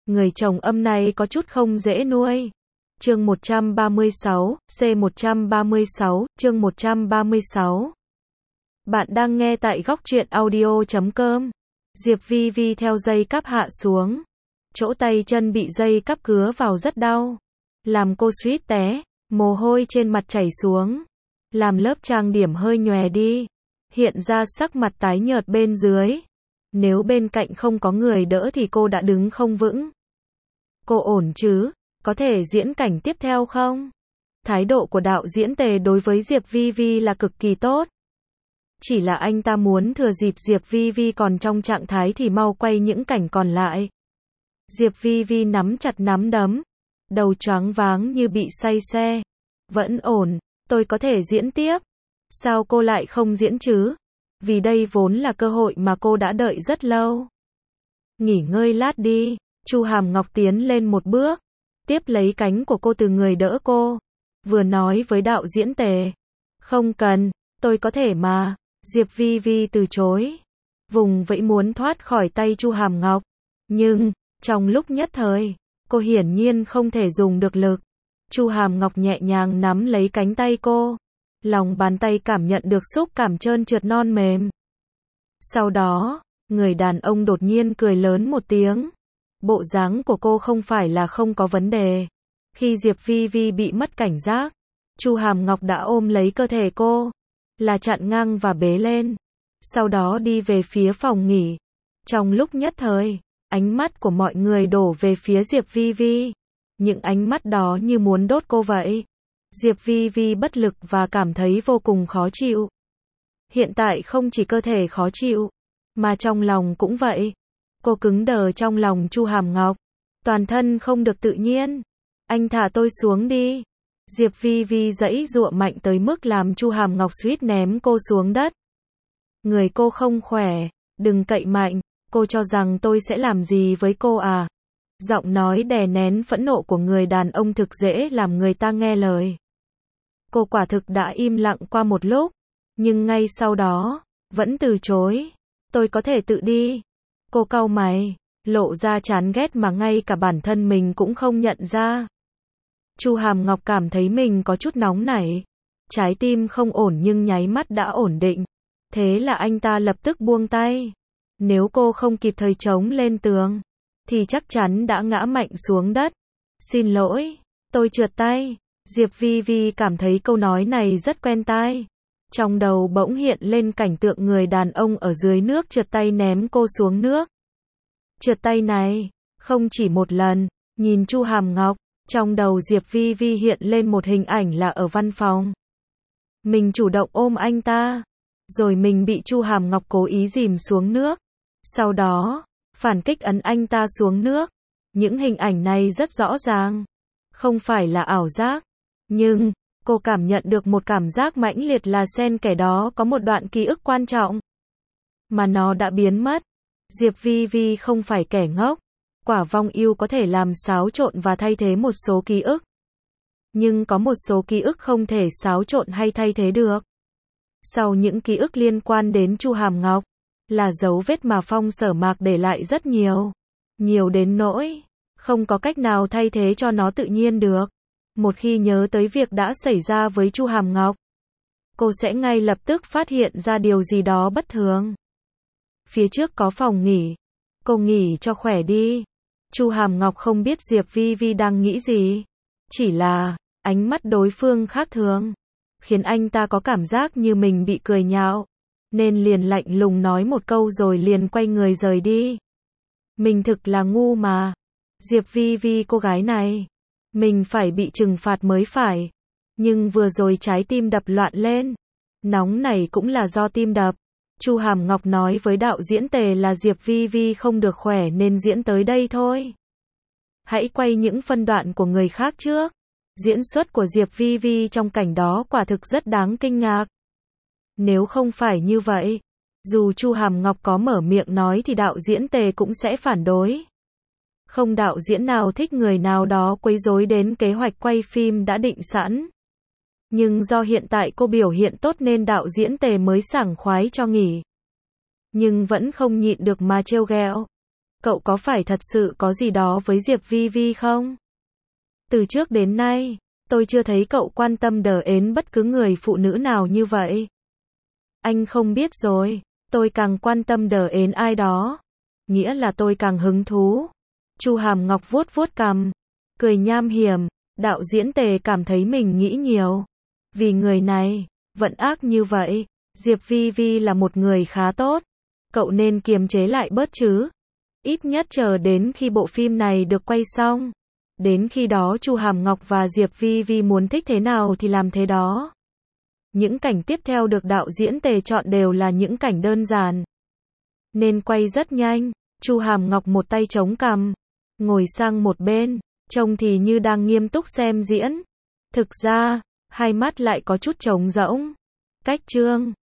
Người chồng âm này có chút không dễ nuôi. Chương 136, C136, chương 136. Bạn đang nghe tại góc truyện audio.com. Diệp Vi Vi theo dây cáp hạ xuống. Chỗ tay chân bị dây cáp cứa vào rất đau. Làm cô suýt té, mồ hôi trên mặt chảy xuống. Làm lớp trang điểm hơi nhòe đi. Hiện ra sắc mặt tái nhợt bên dưới. Nếu bên cạnh không có người đỡ thì cô đã đứng không vững. Cô ổn chứ? Có thể diễn cảnh tiếp theo không? Thái độ của đạo diễn Tề đối với Diệp Vi Vi là cực kỳ tốt. Chỉ là anh ta muốn thừa dịp Diệp Vi Vi còn trong trạng thái thì mau quay những cảnh còn lại. Diệp Vi Vi nắm chặt nắm đấm, đầu choáng váng như bị say xe. Vẫn ổn, tôi có thể diễn tiếp. Sao cô lại không diễn chứ? Vì đây vốn là cơ hội mà cô đã đợi rất lâu. Nghỉ ngơi lát đi. Chu Hàm Ngọc tiến lên một bước, tiếp lấy cánh của cô từ người đỡ cô. Vừa nói với đạo diễn Tề. Không cần, tôi có thể mà. Diệp Vi Vi từ chối. Vùng vẫy muốn thoát khỏi tay Chu Hàm Ngọc. Nhưng, trong lúc nhất thời, cô hiển nhiên không thể dùng được lực. Chu Hàm Ngọc nhẹ nhàng nắm lấy cánh tay cô. Lòng bàn tay cảm nhận được xúc cảm trơn trượt non mềm. Sau đó, người đàn ông đột nhiên cười lớn một tiếng. Bộ dáng của cô không phải là không có vấn đề. Khi Diệp Vi Vi bị mất cảnh giác, Chu Hàm Ngọc đã ôm lấy cơ thể cô, là chặn ngang và bế lên. Sau đó đi về phía phòng nghỉ. Trong lúc nhất thời, ánh mắt của mọi người đổ về phía Diệp Vi Vi. Những ánh mắt đó như muốn đốt cô vậy. Diệp Vi Vi bất lực và cảm thấy vô cùng khó chịu. Hiện tại không chỉ cơ thể khó chịu, mà trong lòng cũng vậy. Cô cứng đờ trong lòng Chu Hàm Ngọc. Toàn thân không được tự nhiên. Anh thả tôi xuống đi. Diệp Vi Vi giãy giụa mạnh tới mức làm Chu Hàm Ngọc suýt ném cô xuống đất. Người cô không khỏe, đừng cậy mạnh. Cô cho rằng tôi sẽ làm gì với cô à? Giọng nói đè nén phẫn nộ của người đàn ông thực dễ làm người ta nghe lời. Cô quả thực đã im lặng qua một lúc, nhưng ngay sau đó, vẫn từ chối. Tôi có thể tự đi. Cô cau mày, lộ ra chán ghét mà ngay cả bản thân mình cũng không nhận ra. Chu Hàm Ngọc cảm thấy mình có chút nóng nảy. Trái tim không ổn nhưng nháy mắt đã ổn định. Thế là anh ta lập tức buông tay. Nếu cô không kịp thời chống lên tường, thì chắc chắn đã ngã mạnh xuống đất. Xin lỗi, tôi trượt tay. Diệp Vi Vi cảm thấy câu nói này rất quen tai. Trong đầu bỗng hiện lên cảnh tượng người đàn ông ở dưới nước trượt tay ném cô xuống nước. Trượt tay này, không chỉ một lần, nhìn Chu Hàm Ngọc, trong đầu Diệp Vi Vi hiện lên một hình ảnh là ở văn phòng. Mình chủ động ôm anh ta, rồi mình bị Chu Hàm Ngọc cố ý dìm xuống nước. Sau đó, phản kích ấn anh ta xuống nước. Những hình ảnh này rất rõ ràng. Không phải là ảo giác. Nhưng, cô cảm nhận được một cảm giác mãnh liệt là xen kẽ đó có một đoạn ký ức quan trọng. Mà nó đã biến mất. Diệp Vi Vi không phải kẻ ngốc. Quả vong yêu có thể làm xáo trộn và thay thế một số ký ức. Nhưng có một số ký ức không thể xáo trộn hay thay thế được. Sau những ký ức liên quan đến Chu Hàm Ngọc, là dấu vết mà Phong Sở Mạc để lại rất nhiều. Nhiều đến nỗi, không có cách nào thay thế cho nó tự nhiên được. Một khi nhớ tới việc đã xảy ra với Chu Hàm Ngọc, cô sẽ ngay lập tức phát hiện ra điều gì đó bất thường. Phía trước có phòng nghỉ. Cô nghỉ cho khỏe đi. Chu Hàm Ngọc không biết Diệp Vi Vi đang nghĩ gì. Chỉ là, ánh mắt đối phương khác thường, khiến anh ta có cảm giác như mình bị cười nhạo. Nên liền lạnh lùng nói một câu rồi liền quay người rời đi. Mình thực là ngu mà. Diệp Vi Vi cô gái này, mình phải bị trừng phạt mới phải. Nhưng vừa rồi trái tim đập loạn lên. Nóng này cũng là do tim đập. Chu Hàm Ngọc nói với đạo diễn Tề là Diệp Vi Vi không được khỏe nên diễn tới đây thôi. Hãy quay những phân đoạn của người khác trước. Diễn xuất của Diệp Vi Vi trong cảnh đó quả thực rất đáng kinh ngạc. Nếu không phải như vậy, dù Chu Hàm Ngọc có mở miệng nói thì đạo diễn Tề cũng sẽ phản đối. Không đạo diễn nào thích người nào đó quấy rối đến kế hoạch quay phim đã định sẵn. Nhưng do hiện tại cô biểu hiện tốt nên đạo diễn Tề mới sảng khoái cho nghỉ. Nhưng vẫn không nhịn được mà trêu ghẹo. Cậu có phải thật sự có gì đó với Diệp Vi Vi không? Từ trước đến nay, tôi chưa thấy cậu quan tâm đến bất cứ người phụ nữ nào như vậy. Anh không biết rồi, tôi càng quan tâm đến ai đó, nghĩa là tôi càng hứng thú. Chu Hàm Ngọc vuốt vuốt cằm, cười nham hiểm, đạo diễn Tề cảm thấy mình nghĩ nhiều. Vì người này, vẫn ác như vậy, Diệp Vi Vi là một người khá tốt. Cậu nên kiềm chế lại bớt chứ. Ít nhất chờ đến khi bộ phim này được quay xong. Đến khi đó Chu Hàm Ngọc và Diệp Vi Vi muốn thích thế nào thì làm thế đó. Những cảnh tiếp theo được đạo diễn Tề chọn đều là những cảnh đơn giản, nên quay rất nhanh. Chu Hàm Ngọc một tay chống cằm, ngồi sang một bên, trông thì như đang nghiêm túc xem diễn. Thực ra, hai mắt lại có chút trống rỗng. Cách chương